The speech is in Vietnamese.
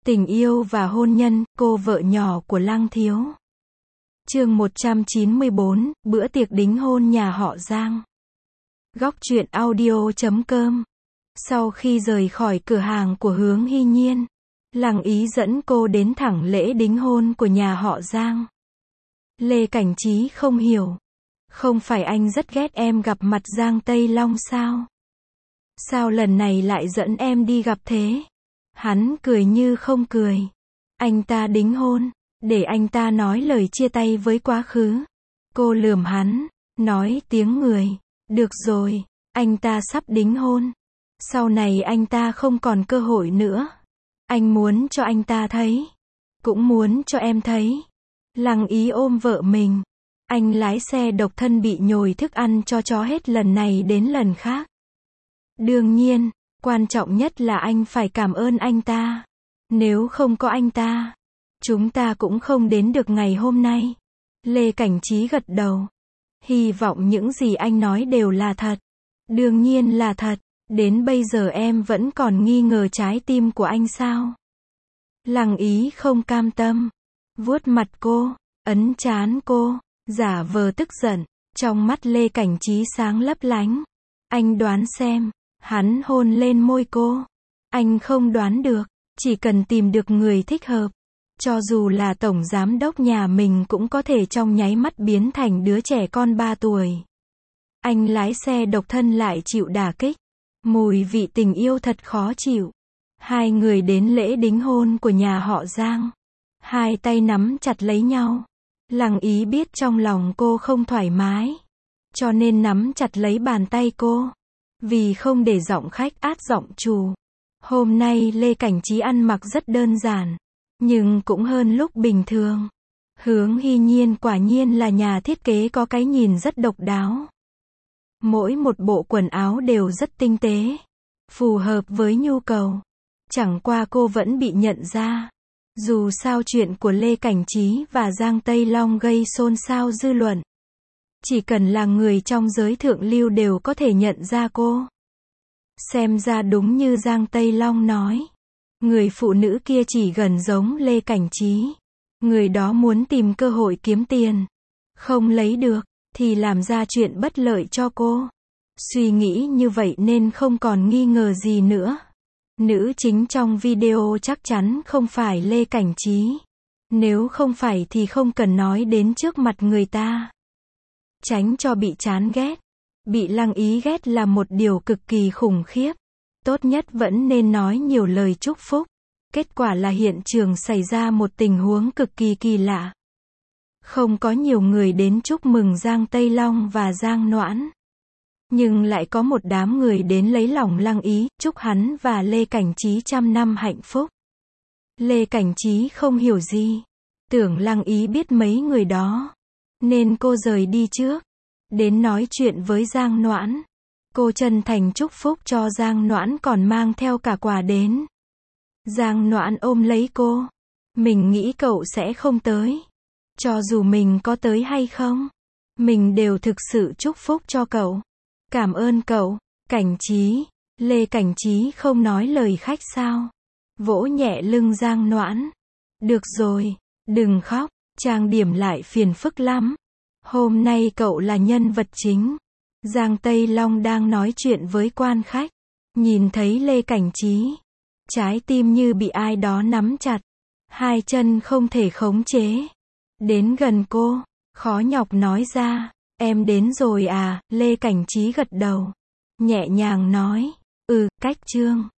Tình yêu và hôn nhân, cô vợ nhỏ của Lăng Thiếu. Chương 194, bữa tiệc đính hôn nhà họ Giang. Góc truyện audio.com. Sau khi rời khỏi cửa hàng của Hướng Hy Nhiên, Lăng Ý dẫn cô đến thẳng lễ đính hôn của nhà họ Giang. Lê Cảnh Trí không hiểu. Không phải anh rất ghét em gặp mặt Giang Tây Long sao? Sao lần này lại dẫn em đi gặp thế? Hắn cười như không cười. Anh ta đính hôn, để anh ta nói lời chia tay với quá khứ. Cô lườm hắn, nói tiếng người. Được rồi, anh ta sắp đính hôn. Sau này anh ta không còn cơ hội nữa. Anh muốn cho anh ta thấy. Cũng muốn cho em thấy. Lăng Ý ôm vợ mình. Anh lái xe độc thân bị nhồi thức ăn cho chó hết lần này đến lần khác. Đương nhiên, quan trọng nhất là anh phải cảm ơn anh ta. Nếu không có anh ta, chúng ta cũng không đến được ngày hôm nay. Lê Cảnh Trí gật đầu. Hy vọng những gì anh nói đều là thật. Đương nhiên là thật. Đến bây giờ em vẫn còn nghi ngờ trái tim của anh sao? Lăng Ý không cam tâm. Vuốt mặt cô, ấn trán cô, giả vờ tức giận. Trong mắt Lê Cảnh Trí sáng lấp lánh. Anh đoán xem. Hắn hôn lên môi cô. Anh không đoán được. Chỉ cần tìm được người thích hợp. Cho dù là tổng giám đốc nhà mình cũng có thể trong nháy mắt biến thành đứa trẻ con 3 tuổi. Anh lái xe độc thân lại chịu đả kích. Mùi vị tình yêu thật khó chịu. Hai người đến lễ đính hôn của nhà họ Giang. Hai tay nắm chặt lấy nhau. Lăng Ý biết trong lòng cô không thoải mái. Cho nên nắm chặt lấy bàn tay cô. Vì không để giọng khách át giọng chủ. Hôm nay Lê Cảnh Trí ăn mặc rất đơn giản. Nhưng cũng hơn lúc bình thường. Hướng Hy Nhiên quả nhiên là nhà thiết kế có cái nhìn rất độc đáo. Mỗi một bộ quần áo đều rất tinh tế. Phù hợp với nhu cầu. Chẳng qua cô vẫn bị nhận ra. Dù sao chuyện của Lê Cảnh Trí và Giang Tây Long gây xôn xao dư luận. Chỉ cần là người trong giới thượng lưu đều có thể nhận ra cô. Xem ra đúng như Giang Tây Long nói. Người phụ nữ kia chỉ gần giống Lê Cảnh Trí. Người đó muốn tìm cơ hội kiếm tiền. Không lấy được, thì làm ra chuyện bất lợi cho cô. Suy nghĩ như vậy nên không còn nghi ngờ gì nữa. Nữ chính trong video chắc chắn không phải Lê Cảnh Trí. Nếu không phải thì không cần nói đến trước mặt người ta. Tránh cho bị chán ghét. Bị Lăng Ý ghét là một điều cực kỳ khủng khiếp. Tốt nhất vẫn nên nói nhiều lời chúc phúc. Kết quả là hiện trường xảy ra một tình huống cực kỳ kỳ lạ. Không có nhiều người đến chúc mừng Giang Tây Long và Giang Noãn. Nhưng lại có một đám người đến lấy lòng Lăng Ý, chúc hắn và Lê Cảnh Trí 100 năm hạnh phúc. Lê Cảnh Trí không hiểu gì. Tưởng Lăng Ý biết mấy người đó. Nên cô rời đi trước. Đến nói chuyện với Giang Noãn. Cô chân thành chúc phúc cho Giang Noãn còn mang theo cả quà đến. Giang Noãn ôm lấy cô. Mình nghĩ cậu sẽ không tới. Cho dù mình có tới hay không, mình đều thực sự chúc phúc cho cậu. Cảm ơn cậu, Cảnh Trí. Lê Cảnh Trí không nói lời khách sao. Vỗ nhẹ lưng Giang Noãn. Được rồi, đừng khóc, trang điểm lại phiền phức lắm. Hôm nay cậu là nhân vật chính. Giang Tây Long đang nói chuyện với quan khách. Nhìn thấy Lê Cảnh Trí. Trái tim như bị ai đó nắm chặt. Hai chân không thể khống chế. Đến gần cô, khó nhọc nói ra. Em đến rồi à? Lê Cảnh Trí gật đầu. Nhẹ nhàng nói. Cách Trương.